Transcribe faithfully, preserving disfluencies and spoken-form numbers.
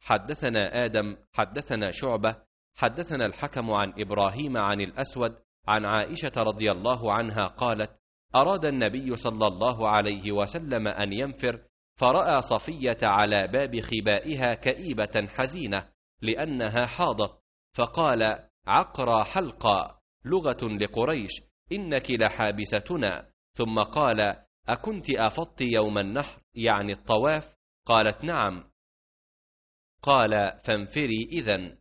حدثنا آدم حدثنا شعبة حدثنا الحكم عن إبراهيم عن الأسود عن عائشة رضي الله عنها قالت: أراد النبي صلى الله عليه وسلم أن ينفر، فرأى صفية على باب خبائها كئيبة حزينة لأنها حاضت، فقال: عقرى حلقا، لغة لقريش، إنك لحابستنا. ثم قال: أكنت أفضت يوم النحر يعني الطواف؟ قالت: نعم. قال: فانفري إذن.